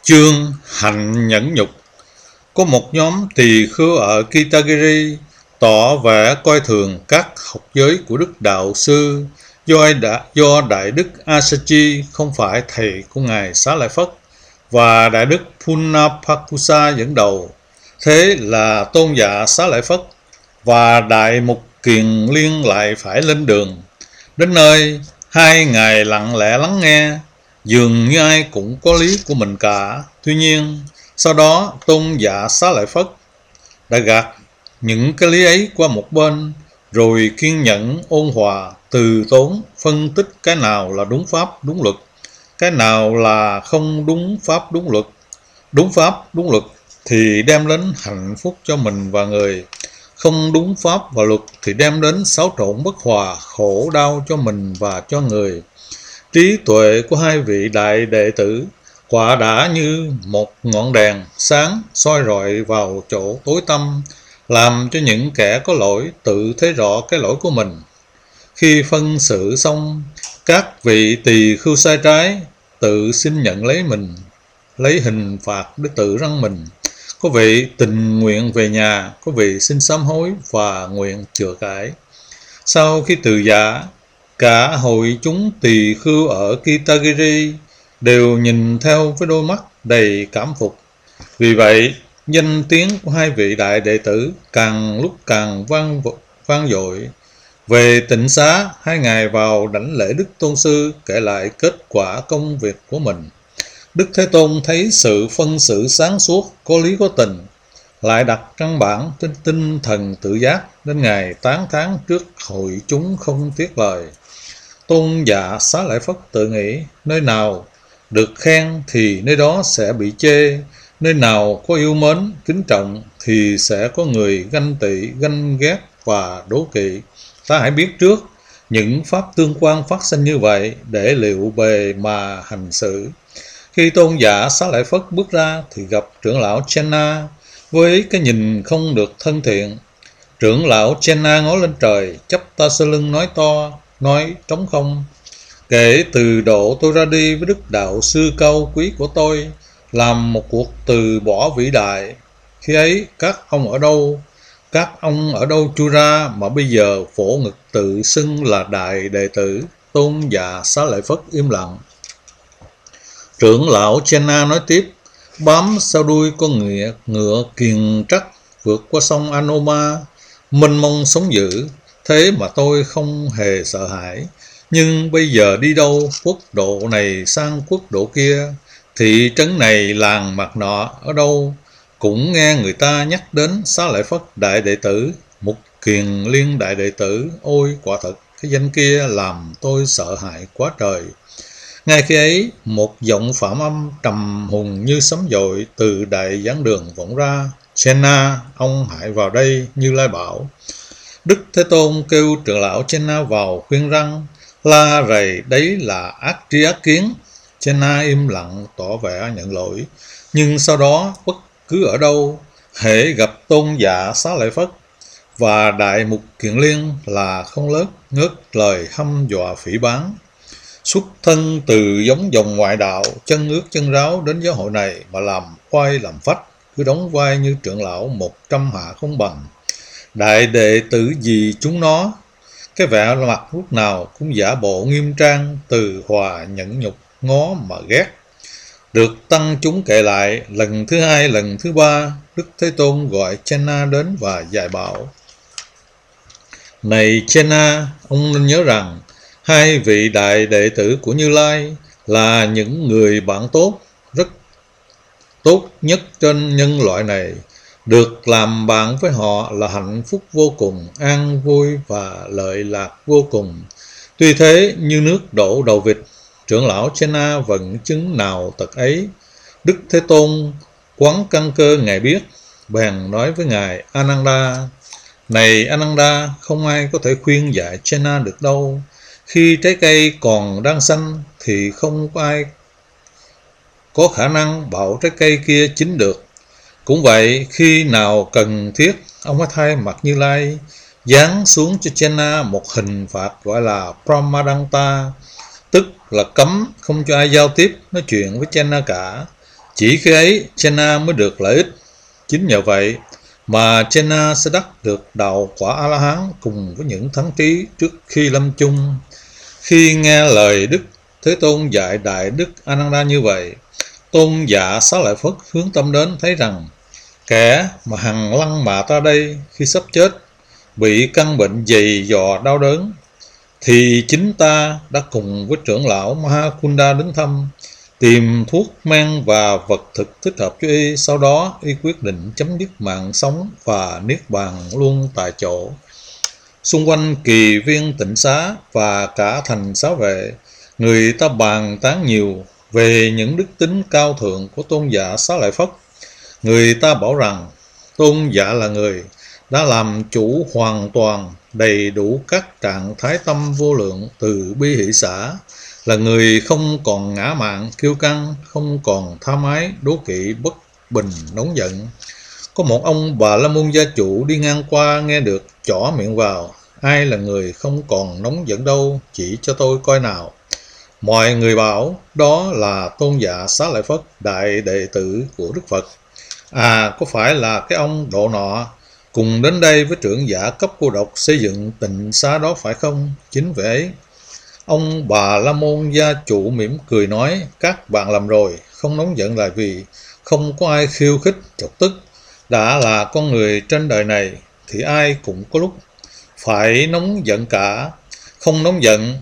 Chương hạnh nhẫn nhục. Có một nhóm tỳ khưu ở Kitagiri tỏ vẻ coi thường các học giới của Đức Đạo Sư do Đại Đức Asachi không phải thầy của Ngài Xá Lợi Phất và Đại Đức Punapakusa dẫn đầu. Thế là tôn giả Xá Lợi Phất và Đại Mục Kiền Liên lại phải lên đường. Đến nơi, hai ngài lặng lẽ lắng nghe, dường như ai cũng có lý của mình cả. Tuy nhiên, sau đó tôn giả Xá Lợi Phất đã gạt những cái lý ấy qua một bên, rồi kiên nhẫn ôn hòa, từ tốn phân tích cái nào là đúng pháp đúng luật, cái nào là không đúng pháp đúng luật. Đúng pháp đúng luật thì đem đến hạnh phúc cho mình và người, không đúng pháp và luật thì đem đến xáo trộn bất hòa, khổ đau cho mình và cho người. Trí tuệ của hai vị đại đệ tử quả đã như một ngọn đèn sáng soi rọi vào chỗ tối tăm, làm cho những kẻ có lỗi tự thấy rõ cái lỗi của mình. Khi phân xử xong, các vị tỳ khưu sai trái tự xin nhận lấy mình, lấy hình phạt để tự răng mình. Có vị tình nguyện về nhà, có vị xin sám hối và nguyện chữa cải. Sau khi từ giả, cả hội chúng tỳ khưu ở Kitagiri đều nhìn theo với đôi mắt đầy cảm phục. Vì vậy, danh tiếng của hai vị đại đệ tử càng lúc càng vang dội. Về tịnh xá, hai ngài vào đảnh lễ Đức Tôn Sư kể lại kết quả công việc của mình. Đức Thế Tôn thấy sự phân xử sáng suốt, có lý có tình, lại đặt căn bản trên tinh thần tự giác, nên ngài tán thán trước hội chúng không tiếc lời. Tôn giả Xá Lợi Phất tự nghĩ, nơi nào được khen thì nơi đó sẽ bị chê, nơi nào có yêu mến, kính trọng thì sẽ có người ganh tị, ganh ghét và đố kỵ. Ta hãy biết trước những pháp tương quan phát sinh như vậy để liệu bề mà hành xử. Khi tôn giả Xá Lợi Phất bước ra thì gặp trưởng lão Chenna với cái nhìn không được thân thiện. Trưởng lão Chenna ngó lên trời, chắp tay sau lưng nói to, nói trống không: kể từ độ tôi ra đi với Đức Đạo Sư cao quý của tôi, làm một cuộc từ bỏ vĩ đại. Khi ấy các ông ở đâu? Các ông ở đâu chui ra mà bây giờ phổ ngực tự xưng là đại đệ tử? Tôn giả Xá Lợi Phất im lặng. Trưởng lão Chenna nói tiếp: bám sau đuôi con ngựa kiền trắc vượt qua sông Anoma, mênh mông sóng dữ, thế mà tôi không hề sợ hãi. Nhưng bây giờ đi đâu, quốc độ này sang quốc độ kia, thị trấn này làng mạc nọ ở đâu, cũng nghe người ta nhắc đến Xá Lợi Phất đại đệ tử, Mục Kiền Liên đại đệ tử. Ôi quả thật, cái danh kia làm tôi sợ hãi quá trời. Ngay khi ấy, một giọng phạm âm trầm hùng như sấm dội từ đại giảng đường vọng ra: Chenna, ông hãy vào đây, Như Lai bảo. Đức Thế Tôn kêu trưởng lão Chenna vào khuyên răng, la rầy đấy là ác tri ác kiến. Chenna im lặng tỏ vẻ nhận lỗi, nhưng sau đó bất cứ ở đâu, hễ gặp tôn giả Xá Lợi Phất và đại mục Kiền Liên là không ngớt lời hăm dọa phỉ báng. Xuất thân từ giống dòng ngoại đạo, chân ướt chân ráo đến giáo hội này mà làm khoai làm phách, cứ đóng vai như trưởng lão 100 hạ không bằng. Đại đệ tử gì chúng nó, cái vẻ mặt lúc nào cũng giả bộ nghiêm trang, từ hòa nhẫn nhục, ngó mà ghét. Được tăng chúng kể lại lần thứ hai, lần thứ ba, Đức Thế Tôn gọi Chenna đến và dạy bảo: này Chenna, ông nên nhớ rằng hai vị đại đệ tử của Như Lai là những người bạn tốt, rất tốt nhất trên nhân loại này. Được làm bạn với họ là hạnh phúc vô cùng, an vui và lợi lạc vô cùng. Tuy thế, như nước đổ đầu vịt, trưởng lão Chenna vẫn chứng nào tật ấy. Đức Thế Tôn quán căn cơ ngài biết, bèn nói với ngài Ananda: này Ananda, không ai có thể khuyên dạy Chenna được đâu. Khi trái cây còn đang xanh thì không có ai có khả năng bảo trái cây kia chín được. Cũng vậy, khi nào cần thiết, ông hãy thay mặt Như Lai giáng xuống cho Chenna một hình phạt gọi là Pramadanta, tức là cấm không cho ai giao tiếp nói chuyện với Chenna cả. Chỉ khi ấy Chenna mới được lợi ích. Chính nhờ vậy mà Chenna sẽ đắc được đạo quả A-la-hán cùng với những thắng trí trước khi lâm chung. Khi nghe lời Đức Thế Tôn dạy Đại Đức Ananda như vậy, Tôn giả Xá Lợi Phất hướng tâm đến thấy rằng kẻ mà hằng lăng mạ ta đây khi sắp chết, bị căn bệnh dày dò đau đớn, thì chính ta đã cùng với trưởng lão Mahakunda đến thăm, tìm thuốc men và vật thực thích hợp cho y. Sau đó y quyết định chấm dứt mạng sống và niết bàn luôn tại chỗ. Xung quanh kỳ viên tịnh xá và cả thành xá vệ, người ta bàn tán nhiều về những đức tính cao thượng của tôn giả Xá Lợi Phất. Người ta bảo rằng tôn giả là người đã làm chủ hoàn toàn đầy đủ các trạng thái tâm vô lượng từ bi hỷ xã, là người không còn ngã mạn kiêu căng, không còn tham ái đố kỵ bất bình nóng giận. Có một ông Bà La Môn gia chủ đi ngang qua nghe được, chỏ miệng vào: ai là người không còn nóng giận đâu, chỉ cho tôi coi nào. Mọi người bảo đó là tôn giả Xá Lợi Phất, đại đệ tử của Đức Phật. À, có phải là cái ông độ nọ cùng đến đây với trưởng giả cấp cô độc xây dựng tịnh xá đó phải không? Chính vậy. Ông Bà La Môn gia chủ mỉm cười nói: các bạn làm rồi, không nóng giận là vì không có ai khiêu khích chọc tức. Đã là con người trên đời này thì ai cũng có lúc phải nóng giận cả. Không nóng giận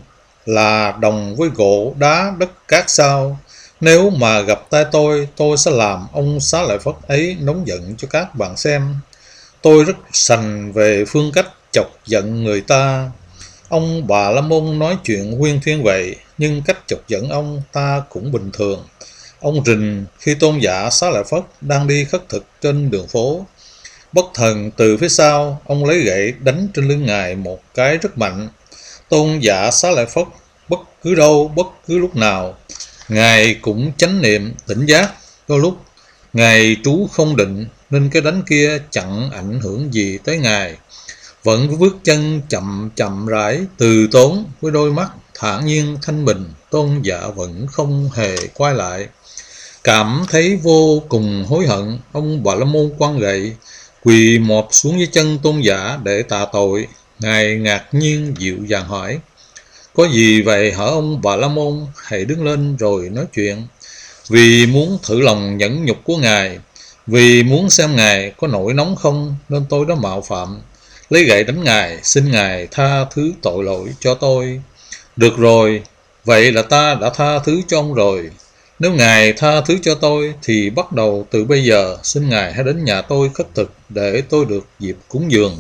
là đồng với gỗ đá đất cát sao. Nếu mà gặp tay tôi sẽ làm ông Xá Lợi Phất ấy nóng giận cho các bạn xem. Tôi rất sành về phương cách chọc giận người ta. Ông Bà La Môn nói chuyện huyên thuyên vậy, nhưng cách chọc giận ông ta cũng bình thường. Ông rình khi tôn giả Xá Lợi Phất đang đi khất thực trên đường phố. Bất thần từ phía sau, ông lấy gậy đánh trên lưng ngài một cái rất mạnh. Tôn giả Xá Lợi Phất bất cứ đâu, bất cứ lúc nào, ngài cũng chánh niệm tỉnh giác. Đôi lúc ngài trú không định nên cái đánh kia chẳng ảnh hưởng gì tới ngài. Vẫn với bước chân chậm chậm rãi từ tốn, với đôi mắt thản nhiên thanh bình, tôn giả vẫn không hề quay lại. Cảm thấy vô cùng hối hận, ông Bà La Môn quăng gậy, quỳ mọp xuống dưới chân tôn giả để tạ tội. Ngài ngạc nhiên dịu dàng hỏi: có gì vậy hả ông Bà La Môn? Hãy đứng lên rồi nói chuyện. Vì muốn thử lòng nhẫn nhục của ngài, vì muốn xem ngài có nổi nóng không, nên tôi đã mạo phạm, lấy gậy đánh ngài, xin ngài tha thứ tội lỗi cho tôi. Được rồi, vậy là ta đã tha thứ cho ông rồi. Nếu ngài tha thứ cho tôi thì bắt đầu từ bây giờ xin ngài hãy đến nhà tôi khất thực để tôi được dịp cúng dường.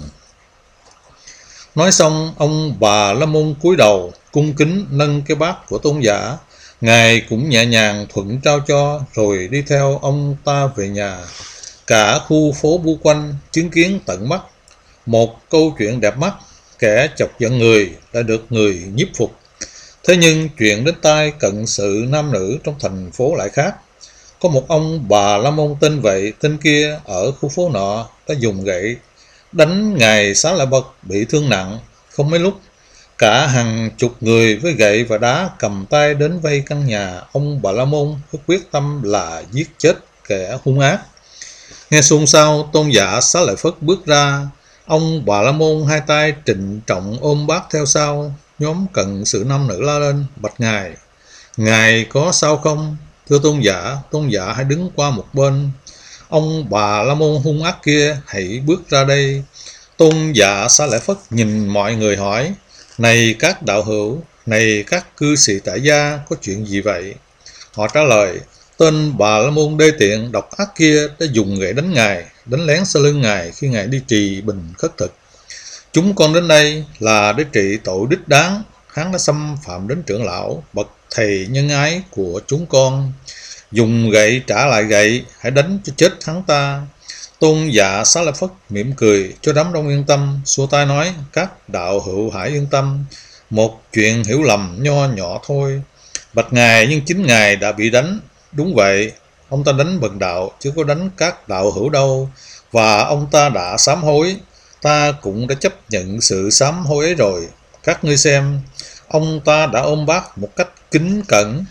Nói xong, ông Bà La Môn cúi đầu cung kính nâng cái bát của tôn giả. Ngài cũng nhẹ nhàng thuận trao cho, rồi đi theo ông ta về nhà. Cả khu phố bu quanh chứng kiến tận mắt một câu chuyện đẹp mắt. Kẻ chọc giận người đã được người nhiếp phục. Thế nhưng chuyện đến tai cận sự nam nữ trong thành phố lại khác. Có một ông Bà La Môn tên vậy tên kia ở khu phố nọ đã dùng gậy đánh ngài Xá Lợi Phất bị thương nặng. Không mấy lúc, cả hàng chục người với gậy và đá cầm tay đến vây căn nhà ông Bà La Môn, với quyết tâm là giết chết kẻ hung ác. Nghe xôn xao, tôn giả Xá Lợi Phất bước ra. Ông Bà La Môn hai tay trịnh trọng ôm bát theo sau. Nhóm cận sự nam nữ la lên: bạch ngài, ngài có sao không? Thưa tôn giả hãy đứng qua một bên. Ông Bà La Môn hung ác kia hãy bước ra đây. Tôn giả Xá Lợi Phất nhìn mọi người hỏi: này các đạo hữu, này các cư sĩ tại gia, có chuyện gì vậy? Họ trả lời: tên Bà La Môn đê tiện độc ác kia đã dùng gậy đánh ngài, đánh lén sau lưng ngài khi ngài đi trì bình khất thực. Chúng con đến đây là để trị tội đích đáng. Hắn đã xâm phạm đến trưởng lão, bậc thầy nhân ái của chúng con. Dùng gậy trả lại gậy, hãy đánh cho chết hắn ta. Tôn giả Xá Lợi Phất mỉm cười cho đám đông yên tâm, xua tay nói: các đạo hữu hãy yên tâm, một chuyện hiểu lầm nho nhỏ thôi. Bạch ngài, nhưng chính ngài đã bị đánh. Đúng vậy, ông ta đánh bần đạo chứ có đánh các đạo hữu đâu, và ông ta đã sám hối. Ta cũng đã chấp nhận sự sám hối ấy rồi. Các ngươi xem, ông ta đã ôm bát một cách kính cẩn.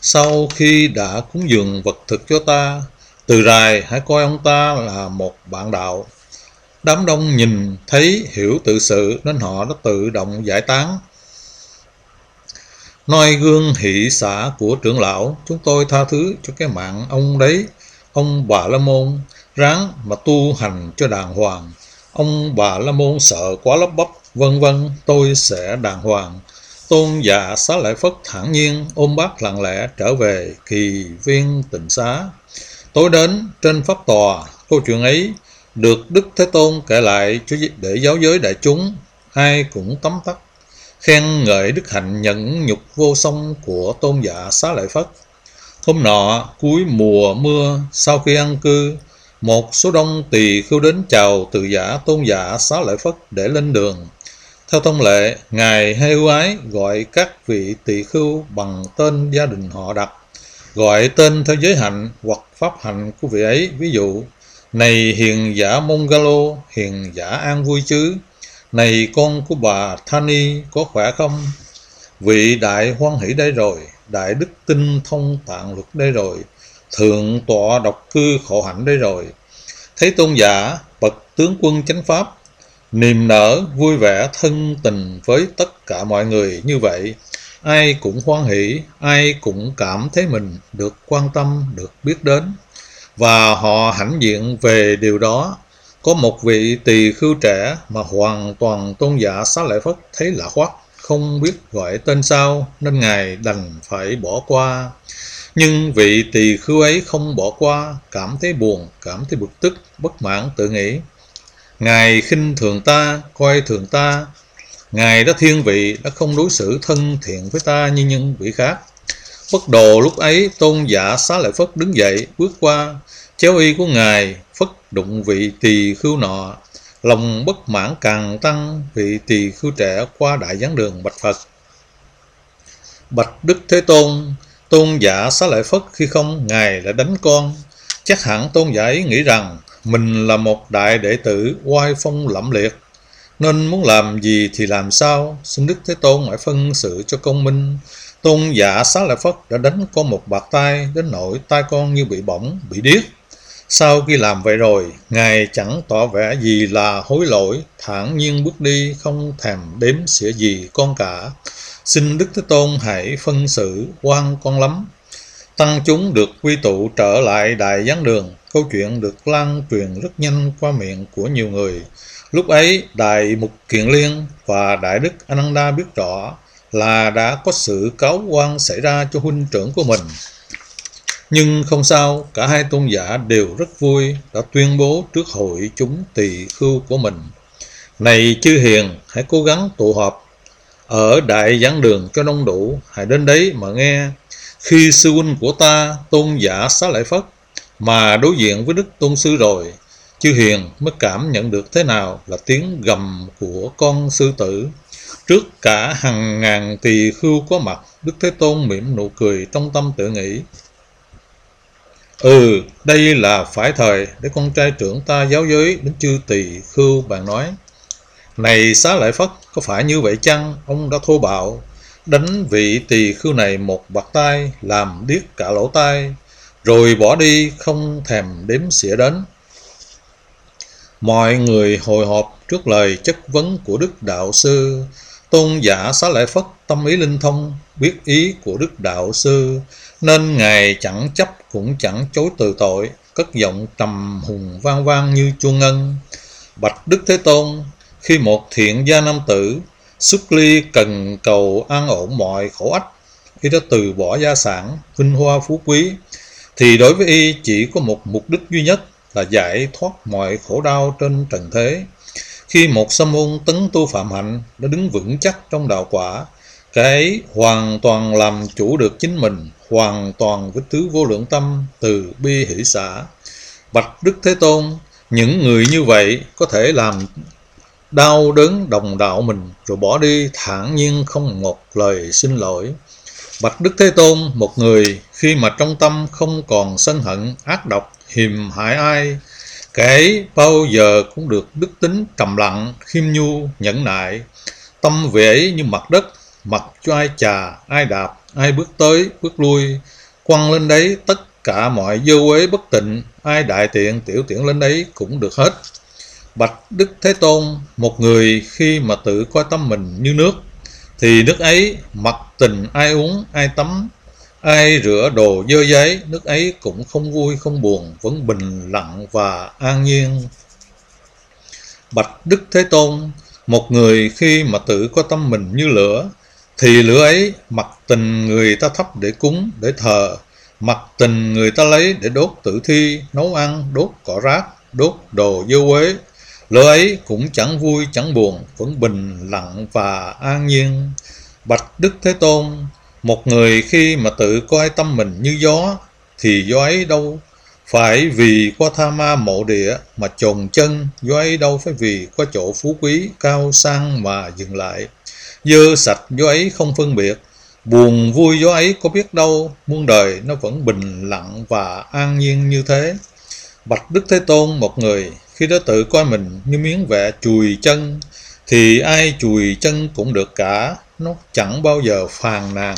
Sau khi đã cúng dường vật thực cho ta, từ rày hãy coi ông ta là một bạn đạo. Đám đông nhìn thấy hiểu tự sự nên họ đã tự động giải tán. Noi gương hỷ xả của trưởng lão, chúng tôi tha thứ cho cái mạng ông đấy. Ông Bà La Môn ráng mà tu hành cho đàng hoàng. Ông Bà La Môn sợ quá lắp bắp, vân vân, tôi sẽ đàng hoàng. Tôn giả Xá Lợi Phất thản nhiên ôm bát lặng lẽ trở về Kỳ Viên Tịnh Xá. Tối đến trên pháp tòa, câu chuyện ấy được Đức Thế Tôn kể lại để giáo giới đại chúng, ai cũng tấm tắc khen ngợi đức hạnh nhẫn nhục vô song của tôn giả Xá Lợi Phất. Hôm nọ cuối mùa mưa, sau khi ăn cư, một số đông tỳ khưu đến chào từ giả tôn giả Xá Lợi Phất để lên đường. Theo thông lệ, ngài hay ưu ái gọi các vị tỳ khưu bằng tên gia đình họ đặt, gọi tên theo giới hạnh hoặc pháp hạnh của vị ấy. Ví dụ: này hiền giả Mongalo, hiền giả an vui chứ? Này con của bà Thani, có khỏe không? Vị đại hoan hỷ đây rồi, đại đức tinh thông tạng luật đây rồi, thượng tọa độc cư khổ hạnh đây rồi. Thấy tôn giả bậc tướng quân chánh pháp niềm nở vui vẻ thân tình với tất cả mọi người như vậy, ai cũng hoan hỷ, ai cũng cảm thấy mình được quan tâm, được biết đến, và họ hãnh diện về điều đó. Có một vị tỳ khưu trẻ mà hoàn toàn tôn giả Xá Lợi Phất thấy lạ hoắc, không biết gọi tên sao, nên ngài đành phải bỏ qua. Nhưng vị tỳ khưu ấy không bỏ qua, cảm thấy buồn, cảm thấy bực tức, bất mãn, tự nghĩ: ngài khinh thường ta, coi thường ta. Ngài đã thiên vị, đã không đối xử thân thiện với ta như những vị khác. Bất đồ lúc ấy, tôn giả Xá Lợi Phất đứng dậy, bước qua, chéo y của ngài phất đụng vị tỳ khưu nọ. Lòng bất mãn càng tăng, vị tỳ khưu trẻ qua đại giảng đường bạch Phật: bạch Đức Thế Tôn, tôn giả Xá Lợi Phất khi không ngài lại đánh con. Chắc hẳn tôn giả ấy nghĩ rằng mình là một đại đệ tử oai phong lẫm liệt, nên muốn làm gì thì làm sao, xin Đức Thế Tôn hãy phân xử cho công minh. Tôn giả Xá Lợi Phất đã đánh con một bạt tay, đến nỗi tai con như bị bỏng, bị điếc. Sau khi làm vậy rồi, ngài chẳng tỏ vẻ gì là hối lỗi, thản nhiên bước đi, không thèm đếm xỉa gì con cả. Xin Đức Thế Tôn hãy phân xử, oan con lắm. Tăng chúng được quy tụ trở lại đại giảng đường. Câu chuyện được lan truyền rất nhanh qua miệng của nhiều người. Lúc ấy, Đại Mục Kiền Liên và Đại Đức Ananda biết rõ là đã có sự cáo oan xảy ra cho huynh trưởng của mình. Nhưng không sao, cả hai tôn giả đều rất vui, đã tuyên bố trước hội chúng tỳ khưu của mình: này chư hiền, hãy cố gắng tụ họp ở đại giảng đường cho đông đủ, hãy đến đấy mà nghe. Khi sư huynh của ta, tôn giả Xá Lợi Phất, mà đối diện với Đức Tôn Sư rồi, chư hiền mới cảm nhận được thế nào là tiếng gầm của con sư tử. Trước cả hàng ngàn tỳ khưu có mặt, Đức Thế Tôn mỉm nụ cười, trong tâm tự nghĩ: đây là phải thời để con trai trưởng ta giáo giới đến chư tỳ khưu. Bạn nói: này Xá Lợi Phất, có phải như vậy chăng? Ông đã thô bạo đánh vị tỳ khưu này một bạt tay, làm điếc cả lỗ tai, rồi bỏ đi không thèm đếm xỉa đến. Mọi người hồi họp trước lời chất vấn của Đức Đạo Sư. Tôn giả Xá Lợi Phất tâm ý linh thông, biết ý của Đức Đạo Sư, nên ngài chẳng chấp cũng chẳng chối từ tội, cất giọng trầm hùng vang vang như chuông ngân: bạch Đức Thế Tôn, khi một thiện gia nam tử xuất ly cần cầu an ổn mọi khổ ách, y đã từ bỏ gia sản, vinh hoa phú quý, thì đối với y chỉ có một mục đích duy nhất là giải thoát mọi khổ đau trên trần thế. Khi một sa môn tấn tu phạm hạnh đã đứng vững chắc trong đạo quả, cái hoàn toàn làm chủ được chính mình, hoàn toàn với tứ vô lượng tâm, từ bi hỷ xả. Bạch Đức Thế Tôn, những người như vậy có thể làm đau đớn đồng đạo mình rồi bỏ đi thản nhiên không một lời xin lỗi. Bạch Đức Thế Tôn, một người khi mà trong tâm không còn sân hận, ác độc, hiềm hại ai, kẻ bao giờ cũng được đức tính trầm lặng, khiêm nhu, nhẫn nại. Tâm vị ấy như mặt đất, mặc cho ai chà, ai đạp, ai bước tới, bước lui, quăng lên đấy tất cả mọi dơ uế bất tịnh, ai đại tiện tiểu tiện lên đấy cũng được hết. Bạch Đức Thế Tôn, một người khi mà tự coi tâm mình như nước, thì nước ấy mặc tình ai uống, ai tắm, ai rửa đồ dơ giấy, nước ấy cũng không vui không buồn, vẫn bình lặng và an nhiên. Bạch Đức Thế Tôn, một người khi mà tự coi tâm mình như lửa, thì lửa ấy mặc tình người ta thắp để cúng, để thờ, mặc tình người ta lấy để đốt tử thi, nấu ăn, đốt cỏ rác, đốt đồ dơ uế. Lửa ấy cũng chẳng vui chẳng buồn, vẫn bình lặng và an nhiên. Bạch Đức Thế Tôn, một người khi mà tự coi tâm mình như gió, thì gió ấy đâu phải vì qua tha ma mộ địa mà chồn chân, gió ấy đâu phải vì qua chỗ phú quý cao sang mà dừng lại. Dơ sạch gió ấy không phân biệt, buồn vui gió ấy có biết đâu, muôn đời nó vẫn bình lặng và an nhiên như thế. Bạch Đức Thế Tôn, một người khi đã tự coi mình như miếng vẽ chùi chân, thì ai chùi chân cũng được cả, nó chẳng bao giờ phàn nàn.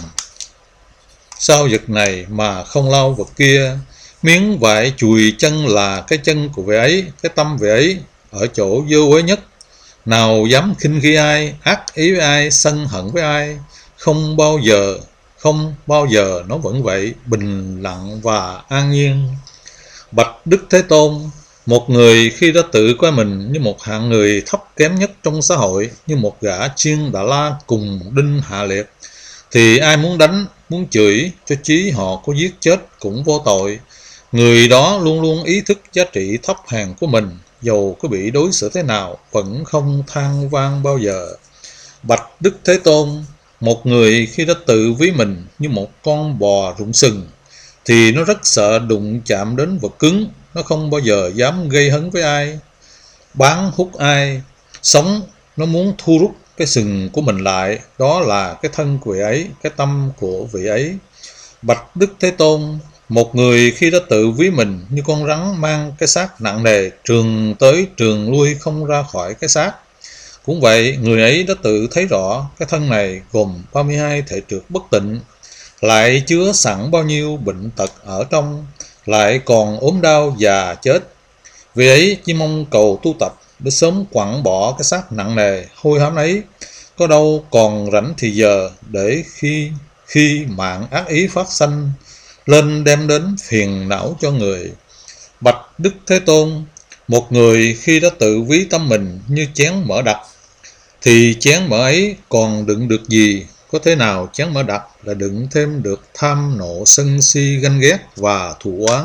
Sao vật này mà không lau vật kia? Miếng vải chùi chân là cái chân của vị ấy, cái tâm vị ấy ở chỗ dơ uế nhất. Nào dám khinh khi ai, ác ý với ai, sân hận với ai? Không bao giờ nó vẫn vậy, bình lặng và an nhiên. Bạch Đức Thế Tôn, một người khi đã tự coi mình như một hạng người thấp kém nhất trong xã hội, như một gã chiên Đà La cùng đinh hạ liệt, thì ai muốn đánh, muốn chửi, cho chí họ có giết chết cũng vô tội. Người đó luôn luôn ý thức giá trị thấp hèn của mình, dầu có bị đối xử thế nào, vẫn không than vang bao giờ. Bạch Đức Thế Tôn, một người khi đã tự ví mình như một con bò rụng sừng, thì nó rất sợ đụng chạm đến vật cứng, nó không bao giờ dám gây hấn với ai, bán hút ai. Sống, nó muốn thu rút cái sừng của mình lại, đó là cái thân của vị ấy, cái tâm của vị ấy. Bạch Đức Thế Tôn, một người khi đã tự ví mình như con rắn mang cái xác nặng nề, trường tới trường lui không ra khỏi cái xác. Cũng vậy, người ấy đã tự thấy rõ cái thân này gồm 32 thể trượt bất tịnh, lại chứa sẵn bao nhiêu bệnh tật ở trong, lại còn ốm đau già chết. Vì ấy chỉ mong cầu tu tập để sớm quẳng bỏ cái xác nặng nề hôi hám ấy, có đâu còn rảnh thì giờ để khi mạng ác ý phát sanh lên đem đến phiền não cho người. Bạch Đức Thế Tôn, một người khi đã tự ví tâm mình như chén mỡ đặc, thì chén mỡ ấy còn đựng được gì? Có thế nào chén mỡ đặc là đựng thêm được tham nộ sân si ganh ghét và thù oán?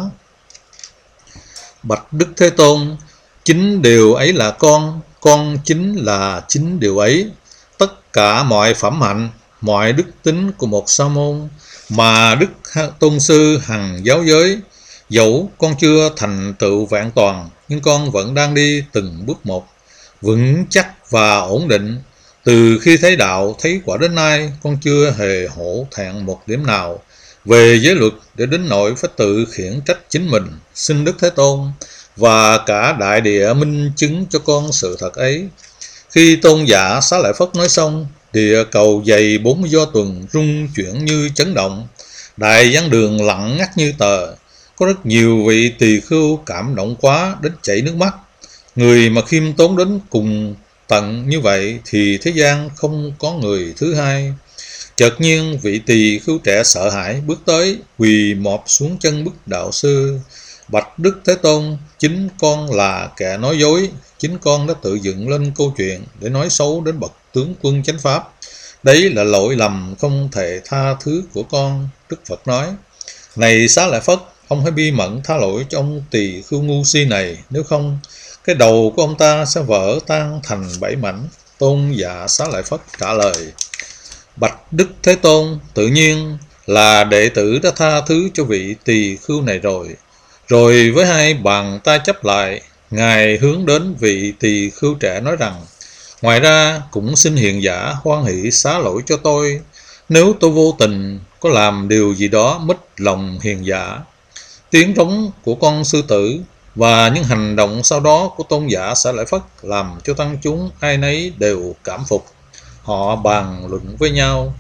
Bạch Đức Thế Tôn, chính điều ấy là con chính là chính điều ấy. Tất cả mọi phẩm hạnh, mọi đức tính của một sa môn mà Đức Tôn Sư hằng giáo giới, dẫu con chưa thành tựu vẹn toàn, nhưng con vẫn đang đi từng bước một, vững chắc và ổn định. Từ khi thấy đạo, thấy quả đến nay, con chưa hề hổ thẹn một điểm nào về giới luật để đến nỗi phải tự khiển trách chính mình. Xin Đức Thế Tôn và cả đại địa minh chứng cho con sự thật ấy. Khi tôn giả Xá Lợi Phất nói xong, địa cầu dày 40 do tuần rung chuyển như chấn động, đại giảng đường lặng ngắt như tờ. Có rất nhiều vị tỳ khưu cảm động quá đến chảy nước mắt. Người mà khiêm tốn đến cùng tận như vậy thì thế gian không có người thứ hai. Chợt nhiên vị tỳ khưu trẻ sợ hãi bước tới, quỳ mọp xuống chân bức đạo sư. Bạch Đức Thế Tôn, chính con là kẻ nói dối, chính con đã tự dựng lên câu chuyện để nói xấu đến bậc tướng quân chánh pháp. Đấy là lỗi lầm không thể tha thứ của con. Đức Phật nói, này Xá Lợi Phất, ông hãy bi mẫn tha lỗi cho ông tỳ khưu ngu si này, nếu không cái đầu của ông ta sẽ vỡ tan thành 7 mảnh. Tôn giả Xá Lợi Phất trả lời, bạch Đức Thế Tôn, tự nhiên là đệ tử đã tha thứ cho vị tỳ khưu này rồi. Rồi với hai bàn tay chắp lại, Ngài hướng đến vị tỳ khưu trẻ nói rằng, ngoài ra cũng xin hiền giả hoan hỷ xá lỗi cho tôi, nếu tôi vô tình có làm điều gì đó mất lòng hiền giả. Tiếng trống của con sư tử và những hành động sau đó của tôn giả Xá Lợi Phất làm cho tăng chúng ai nấy đều cảm phục. Họ bàn luận với nhau,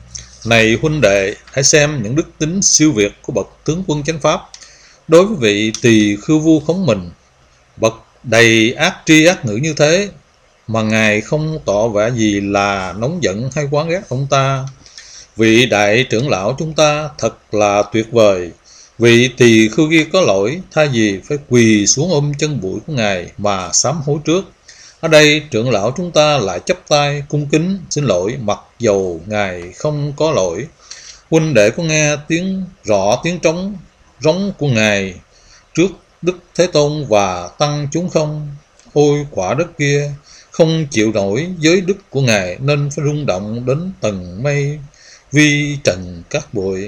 Này huynh đệ, hãy xem những đức tính siêu việt của bậc tướng quân chánh pháp. Đối với vị Tỳ Khưu Vua Khống Mình, bậc đầy ác tri ác ngữ như thế, mà ngài không tỏ vẻ gì là nóng giận hay oán ghét ông ta. Vị đại trưởng lão chúng ta thật là tuyệt vời. Vị Tỳ Khưu kia có lỗi, thay vì phải quỳ xuống ôm chân bụi của ngài mà sám hối trước, ở đây trưởng lão chúng ta lại chắp tay cung kính xin lỗi, mặc dầu ngài không có lỗi. Huynh đệ có nghe rõ tiếng trống rống của ngài trước Đức Thế Tôn và tăng chúng không? Ôi quả đất kia không chịu nổi giới đức của ngài, nên phải rung động đến tầng mây vi trần cát bụi.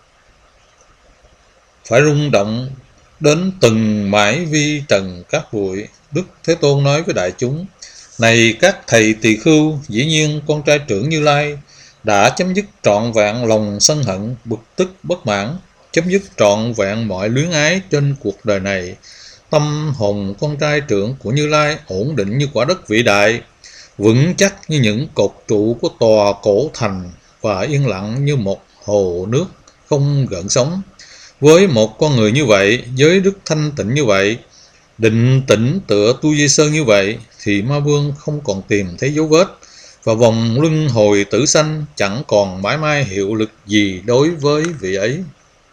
Phải rung động đến từng mãi vi trần cát bụi. Đức Thế Tôn nói với đại chúng: này các thầy tỳ khưu, dĩ nhiên con trai trưởng Như Lai đã chấm dứt trọn vẹn lòng sân hận, bực tức, bất mãn, chấm dứt trọn vẹn mọi luyến ái trên cuộc đời này. Tâm hồn con trai trưởng của Như Lai ổn định như quả đất vĩ đại, vững chắc như những cột trụ của tòa cổ thành, và yên lặng như một hồ nước không gợn sóng. Với một con người như vậy, với đức thanh tịnh như vậy, định tĩnh tựa Tu Di Sơn như vậy, thì ma vương không còn tìm thấy dấu vết, và vòng luân hồi tử sanh chẳng còn mãi mãi hiệu lực gì đối với vị ấy.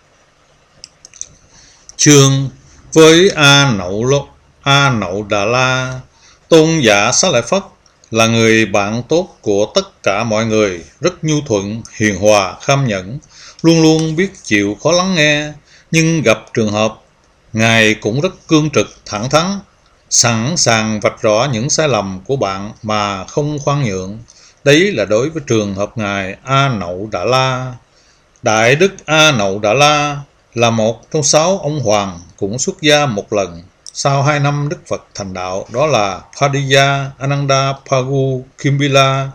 Chương với A Nậu Đà La. Tôn giả Xá Lợi Phất là người bạn tốt của tất cả mọi người, rất nhu thuận, hiền hòa, kham nhẫn, luôn luôn biết chịu khó lắng nghe, nhưng gặp trường hợp ngài cũng rất cương trực, thẳng thắn, sẵn sàng vạch rõ những sai lầm của bạn mà không khoan nhượng. Đấy là đối với trường hợp ngài A Nậu Đà La. Đại đức A Nậu Đà La là một trong 6 ông hoàng cũng xuất gia một lần sau 2 năm Đức Phật thành đạo, đó là Phadiya, Ananda, Phagu, Kimbila,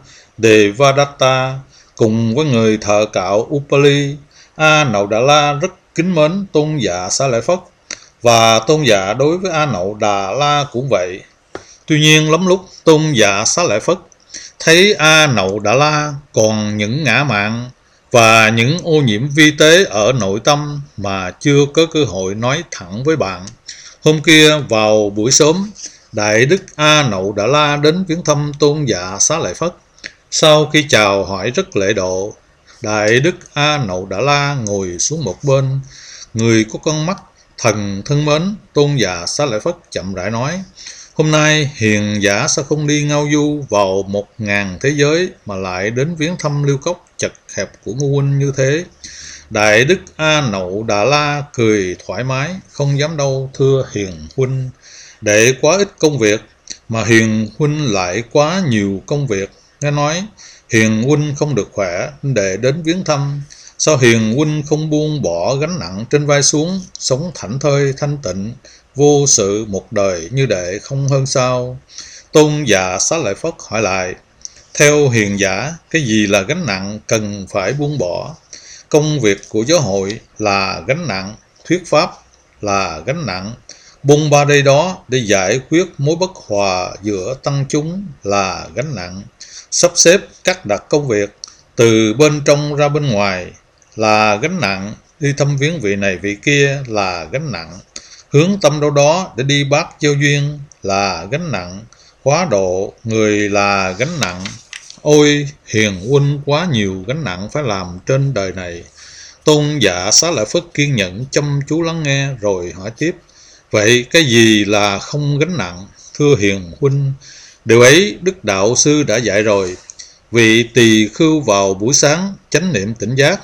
Devadatta, cùng với người thợ cạo Upali. A Nậu Đà La rất kính mến tôn giả Xá Lợi Phất, và tôn giả đối với A Nậu Đà La cũng vậy. Tuy nhiên lắm lúc tôn giả Xá Lợi Phất thấy A Nậu Đà La còn những ngã mạn và những ô nhiễm vi tế ở nội tâm mà chưa có cơ hội nói thẳng với bạn. Hôm kia vào buổi sớm, Đại đức A Nậu Đà La đến viếng thăm tôn giả Xá Lợi Phất. Sau khi chào hỏi rất lễ độ, Đại đức A Nậu Đà La ngồi xuống một bên. Người có con mắt thần thân mến tôn giả Xá Lợi Phất chậm rãi nói: hôm nay hiền giả sao không đi ngao du vào 1000 thế giới, mà lại đến viếng thăm lưu cốc chật hẹp của Ngô huynh như thế? Đại đức A Nậu Đà La cười thoải mái: không dám đâu thưa hiền huynh, để quá ít công việc, mà hiền huynh lại quá nhiều công việc. Nghe nói hiền huynh không được khỏe, để đến viếng thăm. Sao hiền huynh không buông bỏ gánh nặng trên vai xuống, sống thảnh thơi thanh tịnh, vô sự một đời như đệ không hơn sao? Tôn giả Xá Lợi Phất hỏi lại: theo hiền giả, cái gì là gánh nặng cần phải buông bỏ? Công việc của giáo hội là gánh nặng, thuyết pháp là gánh nặng, bôn ba đây đó để giải quyết mối bất hòa giữa tăng chúng là gánh nặng, sắp xếp cắt đặt công việc từ bên trong ra bên ngoài là gánh nặng, đi thăm viếng vị này vị kia là gánh nặng, hướng tâm đâu đó để đi bát giao duyên là gánh nặng, hóa độ người là gánh nặng. Ôi hiền huynh, quá nhiều gánh nặng phải làm trên đời này. Tôn giả Xá Lợi Phất kiên nhẫn chăm chú lắng nghe rồi hỏi tiếp: vậy cái gì là không gánh nặng thưa hiền huynh? Điều ấy Đức Đạo Sư đã dạy rồi. Vị tỳ khưu vào buổi sáng chánh niệm tỉnh giác,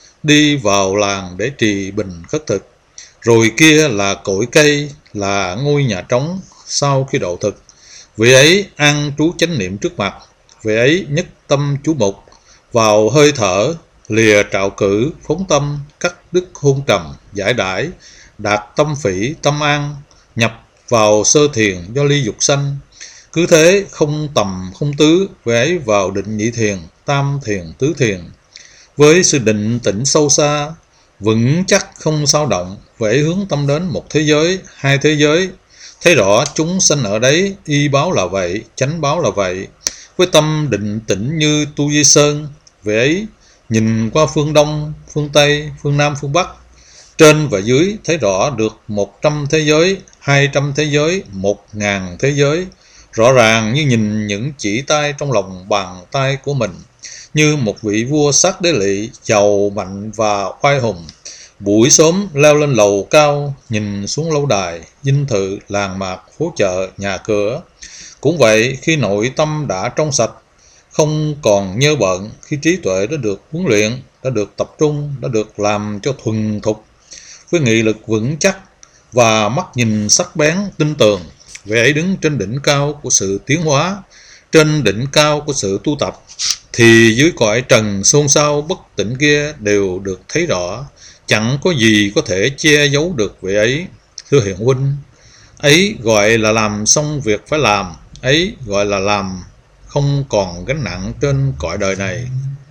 đi vào làng để trì bình khất thực. Rồi kia là cội cây, là ngôi nhà trống sau khi độ thực. Vị ấy an trú chánh niệm trước mặt. Vị ấy nhất tâm chú mục vào hơi thở, lìa trạo cử, phóng tâm, cắt đứt hôn trầm, giải đãi, đạt tâm phỉ, tâm an, nhập vào sơ thiền do ly dục sanh. Cứ thế không tầm không tứ, vị ấy vào định nhị thiền, tam thiền, tứ thiền. Với sự định tĩnh sâu xa, vững chắc không xao động, vị ấy hướng tâm đến một thế giới, hai thế giới, thấy rõ chúng sanh ở đấy, y báo là vậy, chánh báo là vậy. Với tâm định tĩnh như Tu Di Sơn, vị ấy nhìn qua phương Đông, phương Tây, phương Nam, phương Bắc, trên và dưới thấy rõ được 100 thế giới, 200 thế giới, 1000 thế giới, rõ ràng như nhìn những chỉ tay trong lòng bàn tay của mình, như một vị vua sắc đế lỵ giàu mạnh và oai hùng. Buổi sớm leo lên lầu cao, nhìn xuống lâu đài, dinh thự, làng mạc, phố chợ, nhà cửa. Cũng vậy, khi nội tâm đã trong sạch, không còn nhơ bợn, khi trí tuệ đã được huấn luyện, đã được tập trung, đã được làm cho thuần thục, với nghị lực vững chắc và mắt nhìn sắc bén tinh tường, vị ấy đứng trên đỉnh cao của sự tiến hóa, trên đỉnh cao của sự tu tập, thì dưới cõi trần xôn xao bất tịnh kia đều được thấy rõ, chẳng có gì có thể che giấu được vị ấy. Thưa Hiền huynh, ấy gọi là làm xong việc phải làm, ấy gọi là làm không còn gánh nặng trên cõi đời này.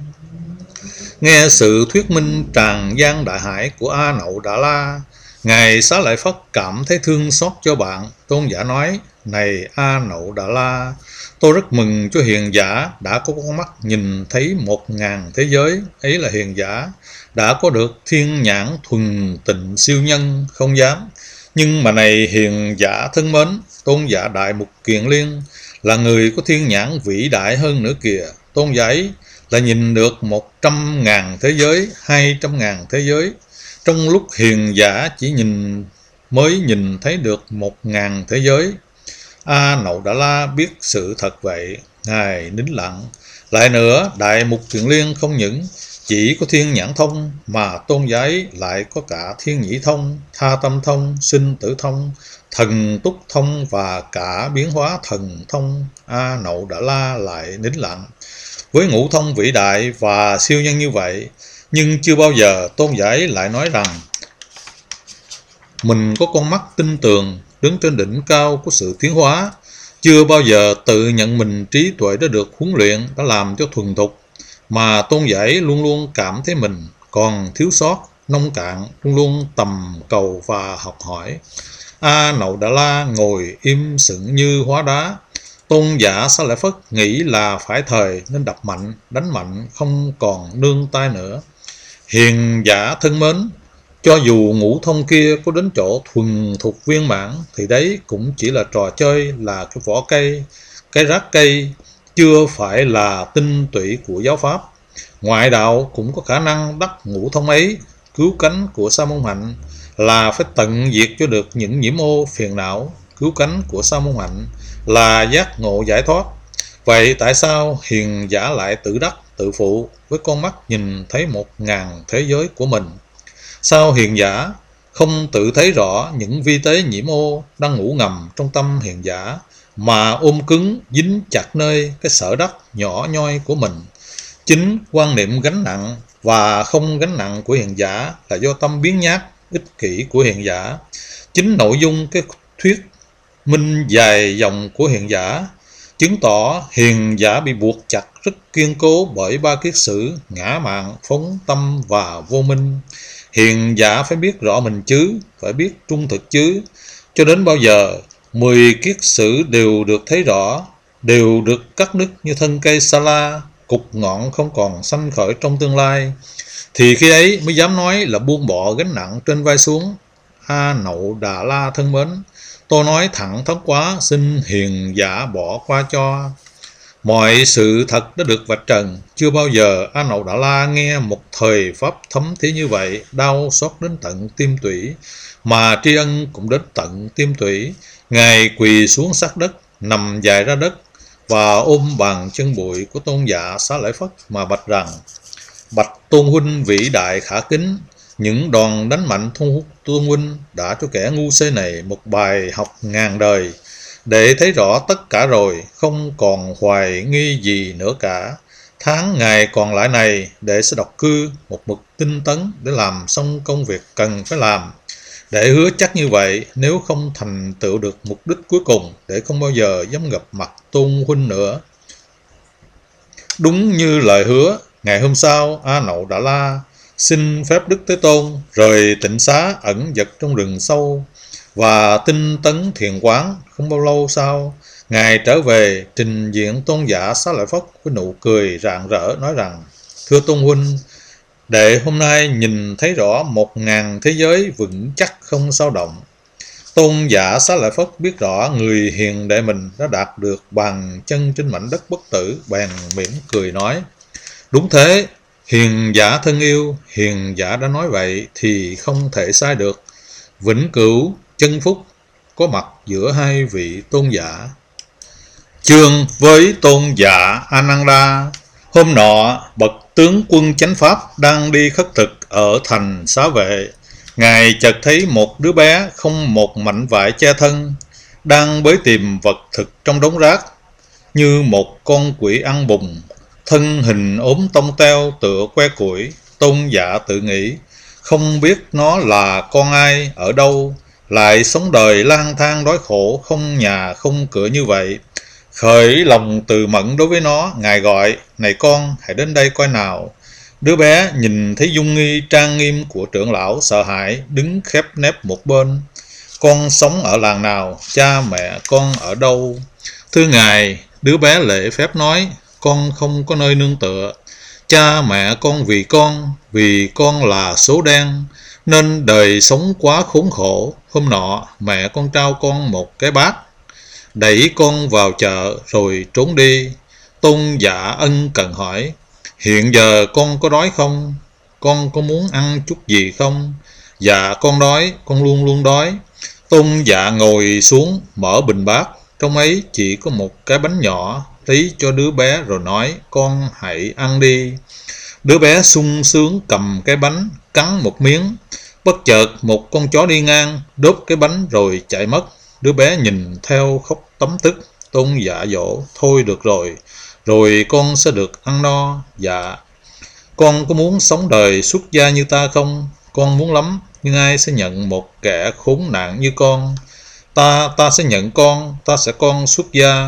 Nghe sự thuyết minh tràn gian đại hải của A Nậu Đà La, Ngài Xá Lợi Phất cảm thấy thương xót cho bạn. Tôn giả nói: này A Nậu Đà La, tôi rất mừng cho hiền giả đã có con mắt nhìn thấy 1000 thế giới. Ấy là hiền giả đã có được thiên nhãn thuần tịnh siêu nhân, không dám. Nhưng mà này hiền giả thân mến, tôn giả Đại Mục Kiền Liên là người có thiên nhãn vĩ đại hơn nữa kìa. Tôn giả ấy là nhìn được 100.000 thế giới, 200.000 thế giới, trong lúc hiền giả chỉ mới nhìn thấy được 1000 thế giới. A Nậu Đà La biết sự thật vậy, Ngài nín lặng. Lại nữa, Đại Mục Kiền Liên không những chỉ có thiên nhãn thông, mà tôn giả ấy lại có cả thiên nhĩ thông, tha tâm thông, sinh tử thông, thần túc thông và cả biến hóa thần thông. A Nậu Đà La lại nín lặng. Với ngũ thông vĩ đại và siêu nhân như vậy, nhưng chưa bao giờ tôn giả ấy lại nói rằng mình có con mắt tinh tường, đứng trên đỉnh cao của sự tiến hóa. Chưa bao giờ tự nhận mình trí tuệ đã được huấn luyện, đã làm cho thuần thục, mà tôn giả ấy luôn luôn cảm thấy mình còn thiếu sót, nông cạn, luôn luôn tầm cầu và học hỏi. A Nậu Đà La ngồi im sững như hóa đá. Tôn giả Xá Lợi Phất nghĩ là phải thời nên đập mạnh, đánh mạnh, không còn nương tay nữa. Hiền giả thân mến, cho dù ngũ thông kia có đến chỗ thuần thục viên mãn, thì đấy cũng chỉ là trò chơi, là cái vỏ cây, cái rác cây, chưa phải là tinh túy của giáo pháp. Ngoại đạo cũng có khả năng đắc ngũ thông ấy. Cứu cánh của Sa Môn Hạnh là phải tận diệt cho được những nhiễm ô phiền não. Cứu cánh của Sa Môn Hạnh là giác ngộ giải thoát. Vậy tại sao hiền giả lại tự đắc, tự phụ với con mắt nhìn thấy 1000 thế giới của mình? Sao hiền giả không tự thấy rõ những vi tế nhiễm ô đang ngủ ngầm trong tâm hiền giả, mà ôm cứng dính chặt nơi cái sở đắc nhỏ nhoi của mình? Chính quan niệm gánh nặng và không gánh nặng của hiền giả là do tâm biến nhát, ích kỷ của hiền giả. Chính nội dung cái thuyết minh dài dòng của hiền giả chứng tỏ hiền giả bị buộc chặt rất kiên cố bởi ba kiết sử ngã mạn, phóng tâm và vô minh. Hiền giả phải biết rõ mình chứ, phải biết trung thực chứ. Cho đến bao giờ 10 kiết sử đều được thấy rõ, đều được cắt đứt như thân cây sa la, cục ngọn không còn sanh khởi trong tương lai, thì khi ấy mới dám nói là buông bỏ gánh nặng trên vai xuống. A Nậu Đà La thân mến, tôi nói thẳng thắn quá, xin hiền giả bỏ qua cho. Mọi sự thật đã được vạch trần. Chưa bao giờ A Nậu Đà La nghe một thời pháp thấm thía như vậy, đau xót đến tận tim tủy, mà tri ân cũng đến tận tim tủy. Ngài quỳ xuống sát đất, nằm dài ra đất và ôm bàn chân bụi của tôn giả Xá Lợi Phất mà bạch rằng: bạch tôn huynh vĩ đại khả kính, những đòn đánh mạnh tôn huynh đã cho kẻ ngu si này một bài học ngàn đời, để thấy rõ tất cả rồi, không còn hoài nghi gì nữa cả. Tháng ngày còn lại này để sẽ độc cư một mực tinh tấn để làm xong công việc cần phải làm, để hứa chắc như vậy, nếu không thành tựu được mục đích cuối cùng, để không bao giờ dám gặp mặt tôn huynh nữa. Đúng như lời hứa, ngày hôm sau A Nậu Đà La xin phép Đức Thế Tôn rời tịnh xá ẩn dật trong rừng sâu và tinh tấn thiền quán. Không bao lâu sau, Ngài trở về trình diện tôn giả Xá Lợi Phất với nụ cười rạng rỡ, nói rằng: Thưa Tôn huynh, đệ hôm nay nhìn thấy rõ 1000 thế giới vững chắc không xáo động. Tôn giả Xá Lợi Phất biết rõ người hiền đệ mình đã đạt được bàn chân trên mảnh đất bất tử, bèn mỉm cười nói: đúng thế, hiền giả thân yêu, hiền giả đã nói vậy thì không thể sai được. Vĩnh cửu chân phúc có mặt giữa hai vị tôn giả. Chương với tôn giả Ananda. Hôm nọ, bậc tướng quân chánh pháp đang đi khất thực ở thành Xá Vệ. Ngài chợt thấy một đứa bé không một mảnh vải che thân, đang bới tìm vật thực trong đống rác, như một con quỷ ăn bùn, thân hình ốm tông teo tựa que củi. Tôn giả tự nghĩ, không biết nó là con ai, ở đâu, lại sống đời lang thang đói khổ, không nhà không cửa như vậy. Khởi lòng từ mẫn đối với nó, Ngài gọi: này con, hãy đến đây coi nào. Đứa bé nhìn thấy dung nghi trang nghiêm của trưởng lão, sợ hãi đứng khép nép một bên. Con sống ở làng nào? Cha mẹ con ở đâu? Thưa Ngài, đứa bé lễ phép nói: con không có nơi nương tựa. Cha mẹ con vì con là số đen, nên đời sống quá khốn khổ. Hôm nọ mẹ con trao con một cái bát, đẩy con vào chợ rồi trốn đi. Tôn giả ân cần hỏi: hiện giờ con có đói không? Con có muốn ăn chút gì không? Dạ con đói, con luôn luôn đói. Tôn giả ngồi xuống mở bình bát, trong ấy chỉ có một cái bánh nhỏ, tí cho đứa bé rồi nói: con hãy ăn đi. Đứa bé sung sướng cầm cái bánh cắn một miếng. Bất chợt một con chó đi ngang đốt cái bánh rồi chạy mất. Đứa bé nhìn theo khóc tấm tức. Tôn giả dỗ: thôi được rồi con sẽ được ăn no. Dạ. Con có muốn sống đời xuất gia như ta không? Con muốn lắm, nhưng ai sẽ nhận một kẻ khốn nạn như con? Ta sẽ nhận con, ta sẽ con xuất gia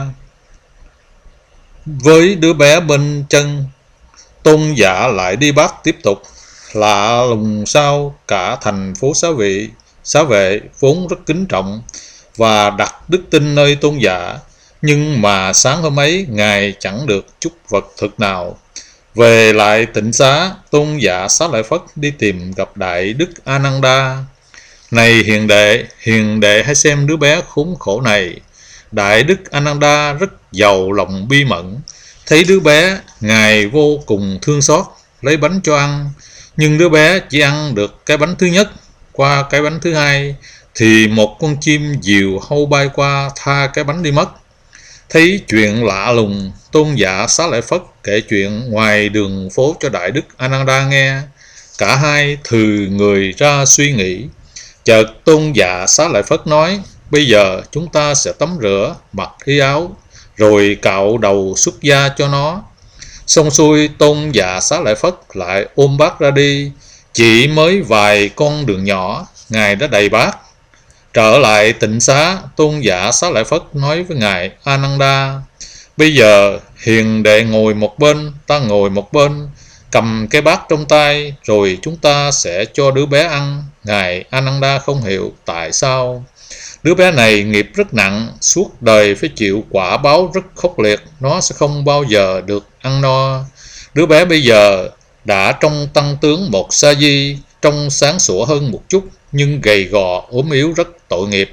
với đứa bé bên chân. Tôn giả lại đi bắt tiếp tục. Lạ lùng sao, cả thành phố Xá Vệ vốn rất kính trọng và đặt đức tin nơi tôn giả, nhưng mà sáng hôm ấy Ngài chẳng được chút vật thực nào. Về lại tịnh xá, tôn giả Xá Lợi Phất đi tìm gặp Đại Đức Ananda. Này hiền đệ hãy xem đứa bé khốn khổ này. Đại Đức Ananda rất giàu lòng bi mẫn. Thấy đứa bé, Ngài vô cùng thương xót, lấy bánh cho ăn. Nhưng đứa bé chỉ ăn được cái bánh thứ nhất. Qua cái bánh thứ hai thì một con chim diều hâu bay qua, tha cái bánh đi mất. Thấy chuyện lạ lùng, tôn giả Xá Lợi Phất kể chuyện ngoài đường phố cho Đại Đức Ananda nghe. Cả hai thừ người ra suy nghĩ. Chợt tôn giả Xá Lợi Phất nói: bây giờ chúng ta sẽ tắm rửa, mặc y áo, rồi cạo đầu xuất gia cho nó. Xong xuôi, tôn giả Xá Lợi Phất lại ôm bát ra đi. Chỉ mới vài con đường nhỏ, Ngài đã đầy bát. Trở lại tịnh xá, tôn giả Xá Lợi Phất nói với Ngài Ananda: bây giờ hiền đệ ngồi một bên, ta ngồi một bên, cầm cái bát trong tay, rồi chúng ta sẽ cho đứa bé ăn. Ngài Ananda không hiểu tại sao. Đứa bé này nghiệp rất nặng, suốt đời phải chịu quả báo rất khốc liệt, nó sẽ không bao giờ được ăn no. Đứa bé bây giờ đã trong tăng tướng một sa di, trông sáng sủa hơn một chút, nhưng gầy gò ốm yếu rất tội nghiệp.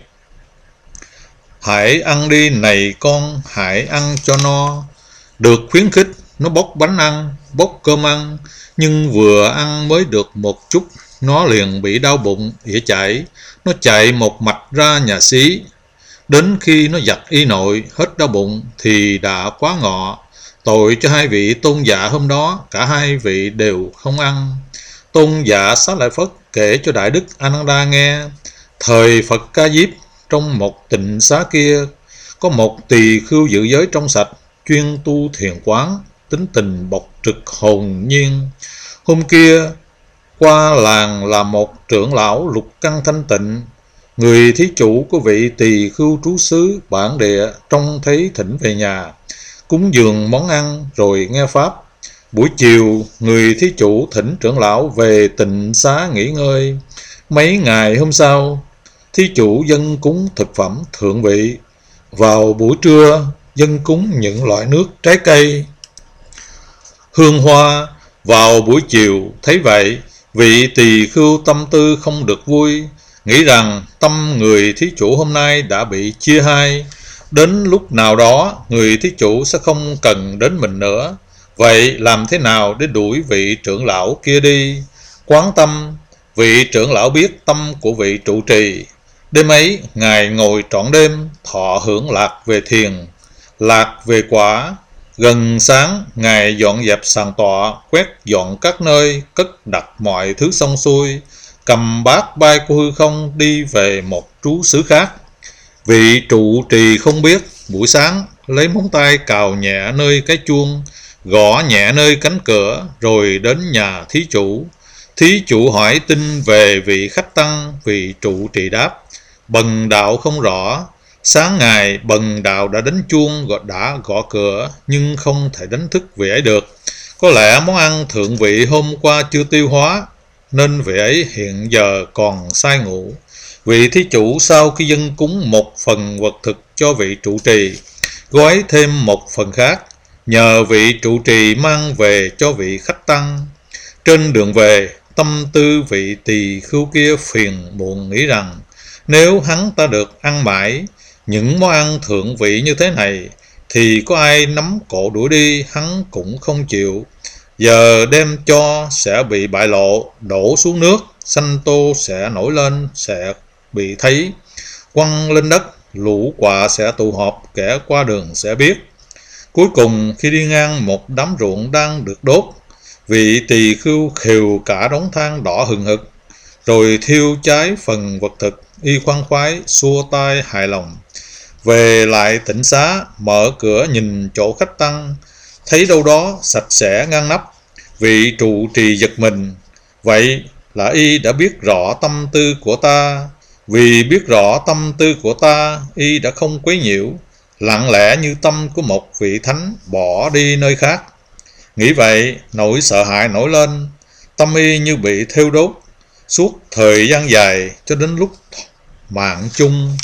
Hãy ăn đi này con, hãy ăn cho no. Được khuyến khích, nó bốc bánh ăn, bốc cơm ăn, nhưng vừa ăn mới được một chút, nó liền bị đau bụng, ỉa chảy. Nó chạy một mạch ra nhà xí. Đến khi nó giặt y nội, hết đau bụng thì đã quá ngọ. Tội cho hai vị tôn giả hôm đó, cả hai vị đều không ăn. Tôn giả Xá Lợi Phất kể cho Đại Đức Ananda nghe. Thời Phật Ca Diếp, trong một tịnh xá kia, có một tỳ khưu giữ giới trong sạch, chuyên tu thiền quán, tính tình bộc trực hồn nhiên. Hôm kia, qua làng là một trưởng lão lục căn thanh tịnh. Người thí chủ của vị tỳ khưu trú xứ bản địa trông thấy thỉnh về nhà, cúng dường món ăn rồi nghe pháp. Buổi chiều, người thí chủ thỉnh trưởng lão về tịnh xá nghỉ ngơi. Mấy ngày hôm sau, thí chủ dâng cúng thực phẩm thượng vị. Vào buổi trưa, dâng cúng những loại nước trái cây, hương hoa, Vào buổi chiều thấy vậy, vị tỳ khưu tâm tư không được vui, nghĩ rằng tâm người thí chủ hôm nay đã bị chia hai, đến lúc nào đó người thí chủ sẽ không cần đến mình nữa. Vậy làm thế nào để đuổi vị trưởng lão kia đi? Quán tâm, vị trưởng lão biết tâm của vị trụ trì. Đêm ấy ngài ngồi trọn đêm, thọ hưởng lạc về thiền, lạc về quả. Gần sáng ngài dọn dẹp sàn tọa, quét dọn các nơi, cất đặt mọi thứ xong xuôi, cầm bát bay của hư không đi về một trú xứ khác. Vị trụ trì không biết, buổi sáng lấy móng tay cào nhẹ nơi cái chuông, gõ nhẹ nơi cánh cửa, rồi đến nhà thí chủ. Thí chủ hỏi tin về vị khách tăng, vị trụ trì đáp: bần đạo không rõ. Sáng ngày bần đạo đã đánh chuông, đã gõ cửa, nhưng không thể đánh thức vị ấy được. Có lẽ món ăn thượng vị hôm qua chưa tiêu hóa, nên vị ấy hiện giờ còn say ngủ. Vị thí chủ sau khi dâng cúng một phần vật thực cho vị trụ trì, gói thêm một phần khác, nhờ vị trụ trì mang về cho vị khách tăng. Trên đường về, tâm tư vị tỳ khưu kia phiền muộn, nghĩ rằng nếu hắn ta được ăn mãi những món ăn thượng vị như thế này, thì có ai nắm cổ đuổi đi hắn cũng không chịu. Giờ đem cho sẽ bị bại lộ, đổ xuống nước, sanh tô sẽ nổi lên, sẽ bị thấy, quăng lên đất, lũ quạ sẽ tụ họp, kẻ qua đường sẽ biết. Cuối cùng khi đi ngang một đám ruộng đang được đốt, vị tỳ khưu khều cả đống than đỏ hừng hực, rồi thiêu cháy phần vật thực, y khoan khoái xua tay hài lòng. Về lại tịnh xá, mở cửa nhìn chỗ khách tăng, thấy đâu đó sạch sẽ ngăn nắp. Vị trụ trì giật mình, vậy là y đã biết rõ tâm tư của ta. Vì biết rõ tâm tư của ta, y đã không quấy nhiễu, lặng lẽ như tâm của một vị thánh bỏ đi nơi khác. Nghĩ vậy, nỗi sợ hãi nổi lên, tâm y như bị thiêu đốt suốt thời gian dài cho đến lúc mạng chung.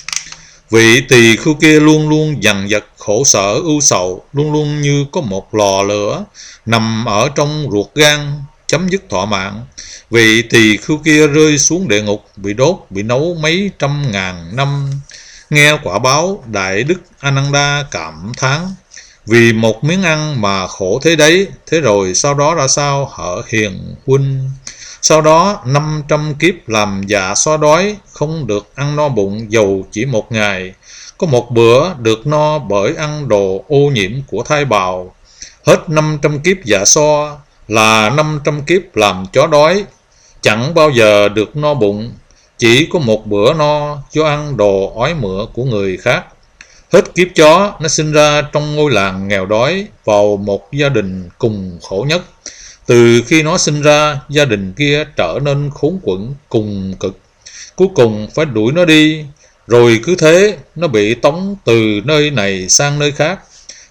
Vị tỳ khưu kia luôn luôn dằn vặt khổ sở ưu sầu, luôn luôn như có một lò lửa nằm ở trong ruột gan, chấm dứt thọ mạng. Vị tỳ khưu kia rơi xuống địa ngục, bị đốt, bị nấu mấy trăm ngàn năm. Nghe quả báo, Đại Đức Ananda cảm thán: vì một miếng ăn mà khổ thế đấy, thế rồi sau đó ra sao hở hiền huynh? Sau đó 500 kiếp làm dạ xoa đói, không được ăn no bụng dầu chỉ một ngày. Có một bữa được no bởi ăn đồ ô nhiễm của thai bào. Hết 500 kiếp dạ xoa là 500 kiếp làm chó đói, chẳng bao giờ được no bụng, chỉ có một bữa no do ăn đồ ói mửa của người khác. Hết kiếp chó, nó sinh ra trong ngôi làng nghèo đói, vào một gia đình cùng khổ nhất. Từ khi nó sinh ra, gia đình kia trở nên khốn quẫn cùng cực. Cuối cùng phải đuổi nó đi, rồi cứ thế nó bị tống từ nơi này sang nơi khác.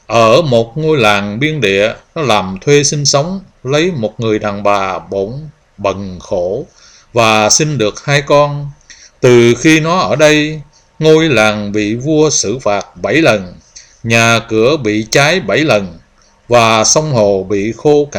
Ở một ngôi làng biên địa, nó làm thuê sinh sống, lấy một người đàn bà bổn bần khổ và sinh được 2 con. Từ khi nó ở đây, ngôi làng bị vua xử phạt 7 lần, nhà cửa bị cháy 7 lần, và sông hồ bị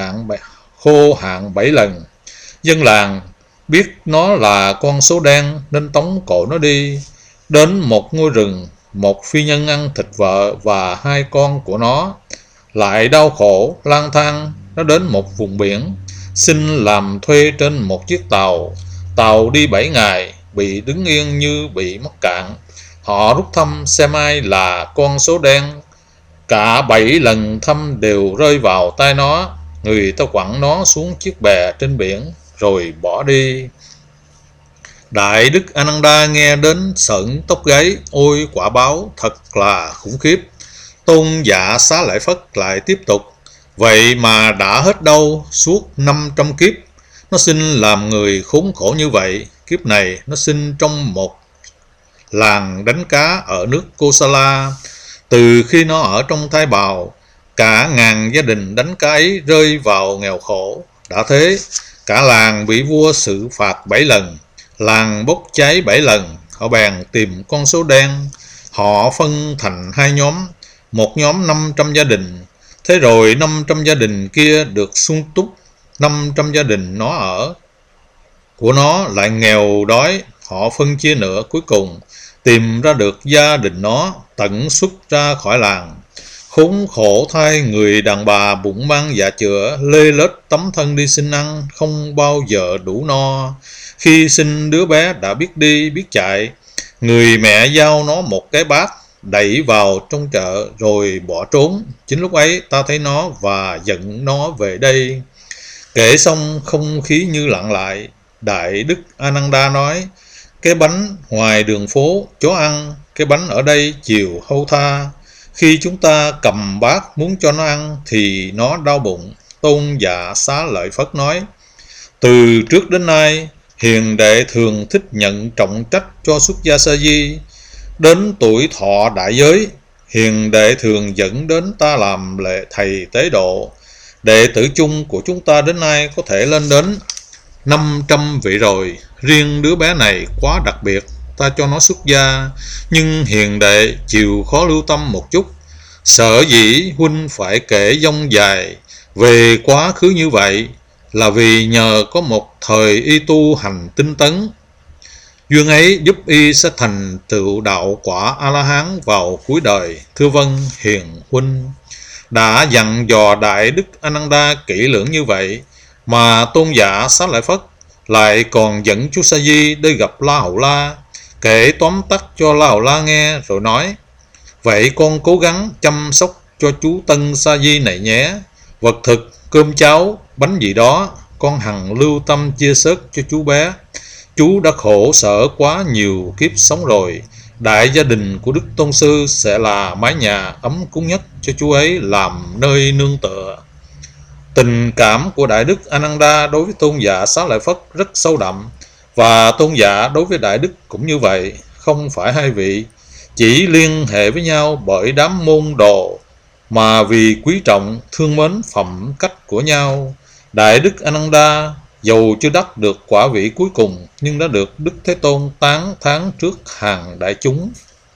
khô hạn 7 lần. Dân làng biết nó là con số đen nên tống cổ nó đi đến một ngôi rừng. Một phi nhân ăn thịt vợ và 2 con của nó, lại đau khổ lang thang. Nó đến một vùng biển, xin làm thuê trên một chiếc tàu. Tàu đi 7 ngày, bị đứng yên như bị mắc cạn. Họ rút thăm xem ai là con số đen. Cả 7 lần thăm đều rơi vào tay nó. Người ta quẳng nó xuống chiếc bè trên biển rồi bỏ đi. Đại Đức Ananda nghe đến sởn tóc gáy. Ôi, quả báo thật là khủng khiếp. Tôn giả Xá Lợi Phất lại tiếp tục: vậy mà đã hết đâu, suốt 500 kiếp nó sinh làm người khốn khổ như vậy. Kiếp này nó sinh trong một làng đánh cá ở nước Kosala. Từ khi nó ở trong thai bào, cả ngàn gia đình đánh cá ấy rơi vào nghèo khổ. Đã thế, cả làng bị vua xử phạt 7 lần, làng bốc cháy 7 lần. Họ bèn tìm con số đen. Họ phân thành 2 nhóm, một nhóm 500 gia đình. Thế rồi 500 gia đình kia được sung túc 500 gia đình nó ở của nó lại nghèo đói. Họ phân chia nửa cuối cùng, tìm ra được gia đình nó, tận xuất ra khỏi làng. Khốn khổ thay, người đàn bà bụng mang dạ chữa, lê lết tấm thân đi xin ăn, không bao giờ đủ no. Khi sinh đứa bé đã biết đi biết chạy, người mẹ giao nó một cái bát, đẩy vào trong chợ rồi bỏ trốn. Chính lúc ấy ta thấy nó và dẫn nó về đây. Kể xong không khí như lặng lại. Đại đức Ananda nói, cái bánh ngoài đường phố chó ăn, cái bánh ở đây chiều hâu tha. Khi chúng ta cầm bát muốn cho nó ăn thì nó đau bụng. Tôn giả Xá Lợi Phất nói, từ trước đến nay hiền đệ thường thích nhận trọng trách cho xuất gia sa di. Đến tuổi thọ đại giới, hiền đệ thường dẫn đến ta làm lệ thầy tế độ. Đệ tử chung của chúng ta đến nay có thể lên đến 500 vị rồi. Riêng đứa bé này quá đặc biệt, ta cho nó xuất gia, nhưng hiền đệ chịu khó lưu tâm một chút. Sở dĩ huynh phải kể dông dài về quá khứ như vậy là vì nhờ có một thời y tu hành tinh tấn. Duyên ấy giúp y sẽ thành tựu đạo quả A-la-hán vào cuối đời. Thưa vâng, hiền huynh. Đã dặn dò Đại đức Ananda kỹ lưỡng như vậy, mà tôn giả Xá Lợi Phất lại còn dẫn chú Sa Di đi gặp La Hầu La, kể tóm tắt cho La Hầu La nghe rồi nói, vậy con cố gắng chăm sóc cho chú Tân Sa Di này nhé. Vật thực, cơm cháo, bánh gì đó, con hằng lưu tâm chia sớt cho chú bé. Chú đã khổ sở quá nhiều kiếp sống rồi. Đại gia đình của Đức Tôn Sư sẽ là mái nhà ấm cúng nhất cho chú ấy làm nơi nương tựa. Tình cảm của Đại đức Ananda đối với tôn giả Xá Lợi Phất rất sâu đậm, và tôn giả đối với Đại đức cũng như vậy. Không phải hai vị chỉ liên hệ với nhau bởi đám môn đồ, mà vì quý trọng thương mến phẩm cách của nhau. Đại đức Ananda dầu chưa đắc được quả vị cuối cùng, nhưng đã được Đức Thế Tôn tán thán trước hàng đại chúng.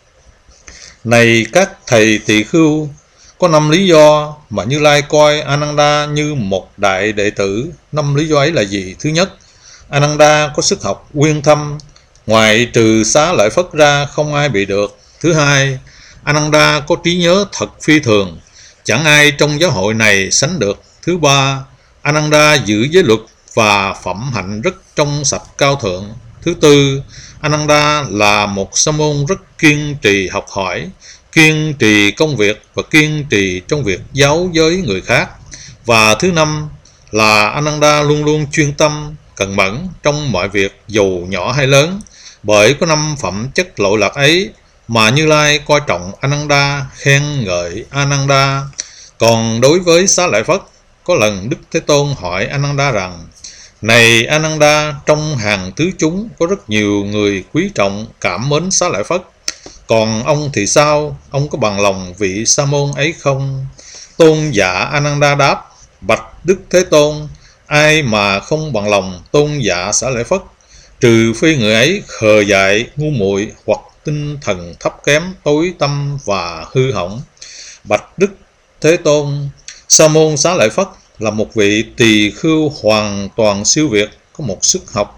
Này các thầy tỳ khưu, có 5 lý do mà Như Lai coi Ananda như một đại đệ tử. 5 lý do ấy là gì? Thứ nhất, Ananda có sức học uyên thâm, ngoại trừ Xá Lợi Phất ra không ai bị được. Thứ hai, Ananda có trí nhớ thật phi thường, chẳng ai trong giáo hội này sánh được. Thứ ba, Ananda giữ giới luật và phẩm hạnh rất trong sạch cao thượng. Thứ tư, Ananda là một sa môn rất kiên trì học hỏi, kiên trì công việc và kiên trì trong việc giáo giới người khác. Và thứ năm là Ananda luôn luôn chuyên tâm, cần mẫn trong mọi việc dù nhỏ hay lớn. Bởi có 5 phẩm chất lỗi lạc ấy mà Như Lai coi trọng Ananda, khen ngợi Ananda. Còn đối với Xá Lợi Phất, có lần Đức Thế Tôn hỏi Ananda rằng, này Ananda, trong hàng tứ chúng có rất nhiều người quý trọng cảm mến Xá Lợi Phất, còn ông thì sao? Ông có bằng lòng vị sa môn ấy không? Tôn giả Ananda đáp, bạch Đức Thế Tôn, ai mà không bằng lòng tôn giả Xá Lợi Phất, trừ phi người ấy khờ dại, ngu muội hoặc tinh thần thấp kém, tối tâm và hư hỏng. Bạch Đức Thế Tôn, sa môn Xá Lợi Phất là một vị tỳ khưu hoàn toàn siêu việt, có một sức học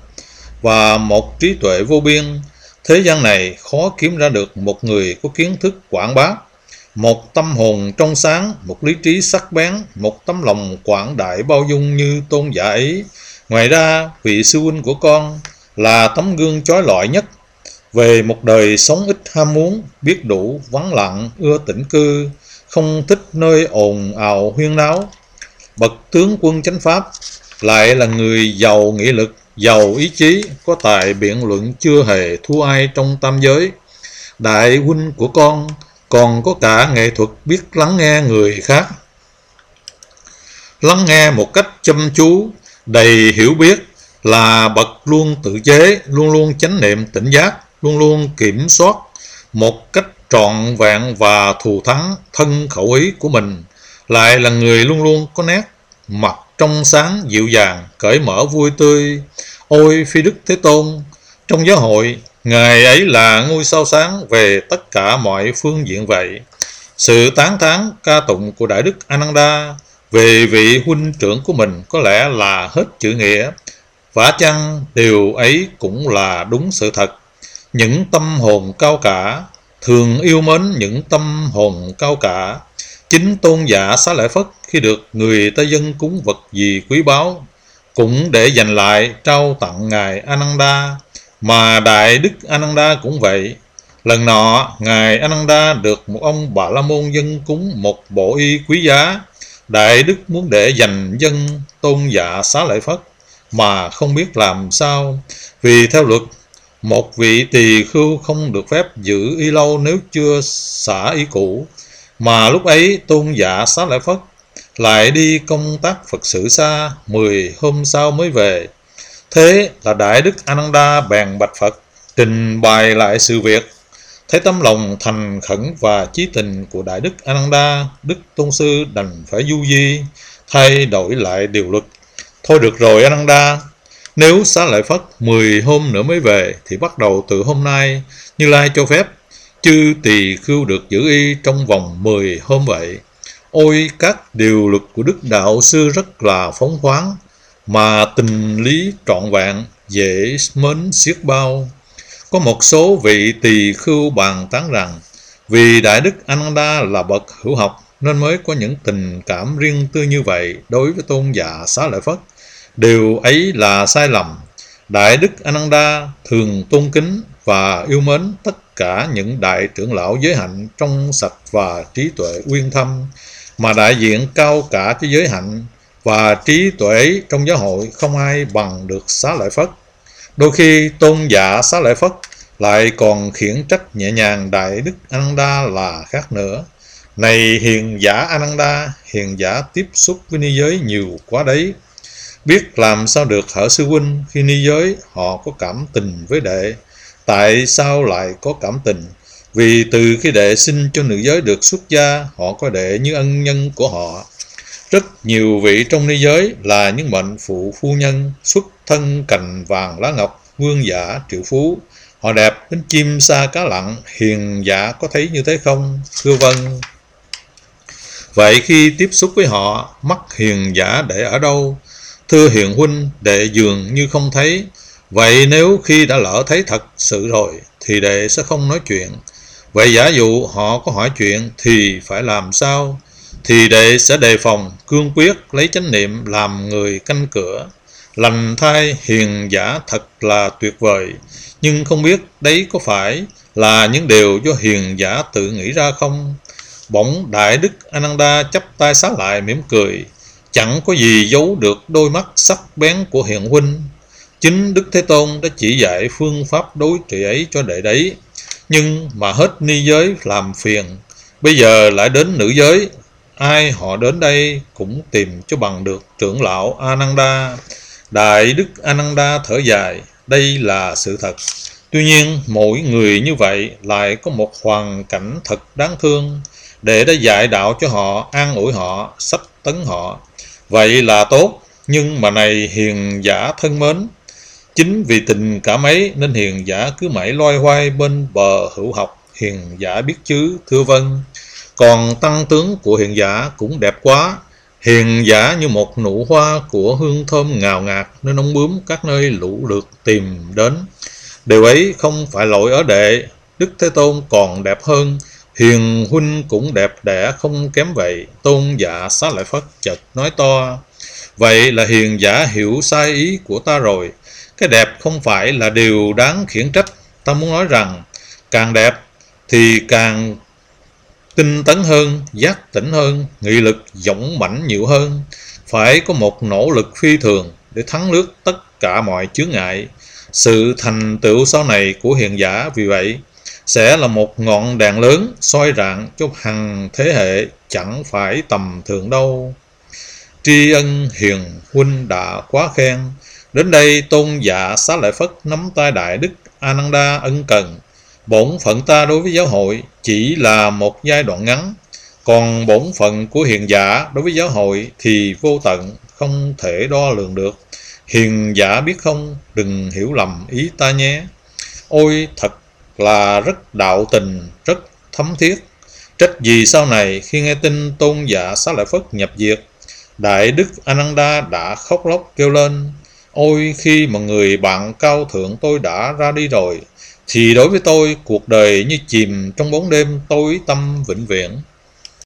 và một trí tuệ vô biên. Thế gian này khó kiếm ra được một người có kiến thức quảng bác, một tâm hồn trong sáng, một lý trí sắc bén, một tấm lòng quảng đại bao dung như tôn giả ấy. Ngoài ra, vị sư huynh của con là tấm gương chói lọi nhất về một đời sống ít ham muốn, biết đủ, vắng lặng, ưa tĩnh cư, không thích nơi ồn ào huyên náo. Bậc tướng quân chánh pháp lại là người giàu nghị lực, giàu ý chí, có tài biện luận chưa hề thua ai trong tam giới. Đại huynh của con còn có cả nghệ thuật biết lắng nghe người khác, lắng nghe một cách chăm chú, đầy hiểu biết, là bậc luôn tự chế, luôn luôn chánh niệm tỉnh giác, luôn luôn kiểm soát một cách trọn vẹn và thù thắng thân khẩu ý của mình, lại là người luôn luôn có nét mặt trong sáng dịu dàng, cởi mở vui tươi. Ôi phi Đức Thế Tôn, trong giáo hội, Ngài ấy là ngôi sao sáng về tất cả mọi phương diện vậy. Sự tán thán ca tụng của Đại đức Ananda Về vị huynh trưởng của mình có lẽ là hết chữ nghĩa, vả chăng điều ấy cũng là đúng sự thật. Những tâm hồn cao cả thường yêu mến những tâm hồn cao cả. Chính tôn giả Xá Lợi Phất khi được người ta dâng cúng vật gì quý báu cũng để dành lại trao tặng ngài Ananda, mà Đại Đức Ananda cũng vậy. Lần nọ ngài Ananda được một ông Bà La Môn dâng cúng một bộ y quý giá. Đại Đức muốn để dành dân tôn giả Xá Lợi Phất mà không biết làm sao, vì theo luật một vị tỳ khưu không được phép giữ y lâu nếu chưa xả y cũ, mà lúc ấy tôn giả Xá Lợi Phất lại đi công tác Phật sự xa, 10 hôm sau mới về. Thế là Đại Đức Ananda bèn bạch Phật, trình bày lại sự việc. Thấy tấm lòng thành khẩn và chí tình của Đại Đức Ananda, Đức Tôn Sư đành phải du di, thay đổi lại điều luật. Thôi được rồi Ananda, nếu Xá Lợi Phất 10 hôm nữa mới về, thì bắt đầu từ hôm nay, Như Lai cho phép chư tỳ khưu được giữ y trong vòng 10 hôm vậy. Ôi, các điều luật của Đức Đạo Sư rất là phóng khoáng, mà tình lý trọn vẹn, dễ mến xiết bao. Có một số vị tỳ khưu bàn tán rằng, vì Đại Đức Ananda là bậc hữu học, nên mới có những tình cảm riêng tư như vậy đối với tôn giả Xá Lợi Phất. Điều ấy là sai lầm. Đại Đức Ananda thường tôn kính và yêu mến tất cả những đại trưởng lão giới hạnh trong sạch và trí tuệ uyên thâm, mà đại diện cao cả cho giới hạnh và trí tuệ trong giáo hội không ai bằng được Xá Lợi Phất. Đôi khi tôn giả Xá Lợi Phất lại còn khiển trách nhẹ nhàng Đại Đức Ananda là khác nữa. Này hiền giả Ananda, hiền giả tiếp xúc với ni giới nhiều quá đấy. Biết làm sao được hả sư huynh, khi ni giới họ có cảm tình với đệ. Tại sao lại có cảm tình? Vì từ khi đệ xin cho nữ giới được xuất gia, họ coi đệ như ân nhân của họ. Rất nhiều vị trong ni giới là những mệnh phụ phu nhân, xuất thân cành vàng lá ngọc, vương giả triệu phú. Họ đẹp đến chim sa cá lặn, hiền giả có thấy như thế không? Thưa vâng. Vậy khi tiếp xúc với họ, mắt hiền giả để ở đâu? Thưa hiền huynh, đệ dường như không thấy. Vậy nếu khi đã lỡ thấy thật sự rồi, thì đệ sẽ không nói chuyện. Vậy giả dụ họ có hỏi chuyện thì phải làm sao? Thì đệ sẽ đề phòng, cương quyết, lấy chánh niệm làm người canh cửa. Lành thai hiền giả thật là tuyệt vời, nhưng không biết đấy có phải là những điều do hiền giả tự nghĩ ra không? Bỗng Đại Đức Ananda chắp tay xá lại mỉm cười. Chẳng có gì giấu được đôi mắt sắc bén của hiền huynh. Chính Đức Thế Tôn đã chỉ dạy phương pháp đối trị ấy cho đệ đấy. Nhưng mà hết ni giới làm phiền, bây giờ lại đến nữ giới. Ai họ đến đây cũng tìm cho bằng được trưởng lão Ananda. Đại Đức Ananda thở dài, đây là sự thật. Tuy nhiên mỗi người như vậy lại có một hoàn cảnh thật đáng thương. Đệ đã dạy đạo cho họ, an ủi họ, sách tấn họ. Vậy là tốt, nhưng mà này hiền giả thân mến, chính vì tình cảm ấy nên hiền giả cứ mãi loay hoay bên bờ hữu học. Hiền giả biết chứ? Thưa vâng. Còn tăng tướng của hiền giả cũng đẹp quá. Hiền giả như một nụ hoa của hương thơm ngào ngạt, nên ong bướm các nơi lũ lượt tìm đến. Điều ấy không phải lỗi ở đệ, Đức Thế Tôn còn đẹp hơn. Hiền huynh cũng đẹp đẽ không kém vậy. Tôn giả Xá Lợi Phất chợt nói to, vậy là hiền giả hiểu sai ý của ta rồi. Cái đẹp không phải là điều đáng khiển trách. Ta muốn nói rằng càng đẹp thì càng tinh tấn hơn, giác tỉnh hơn, nghị lực dũng mãnh nhiều hơn. Phải có một nỗ lực phi thường để thắng lướt tất cả mọi chướng ngại. Sự thành tựu sau này của hiền giả vì vậy sẽ là một ngọn đèn lớn soi rạng cho hằng thế hệ, chẳng phải tầm thường đâu. Tri ân hiền huynh đã quá khen. Đến đây tôn giả Xá Lợi Phất nắm tay Đại Đức Ananda ân cần. Bổn phận ta đối với giáo hội chỉ là một giai đoạn ngắn, còn bổn phận của hiền giả đối với giáo hội thì vô tận, không thể đo lường được. Hiền giả biết không, đừng hiểu lầm ý ta nhé. Ôi thật là rất đạo tình, rất thấm thiết. Trách gì sau này khi nghe tin tôn giả Xá Lợi Phất nhập diệt, Đại đức Ananda đã khóc lóc kêu lên: ôi, khi mà người bạn cao thượng tôi đã ra đi rồi, thì đối với tôi cuộc đời như chìm trong bóng đêm tối tăm vĩnh viễn.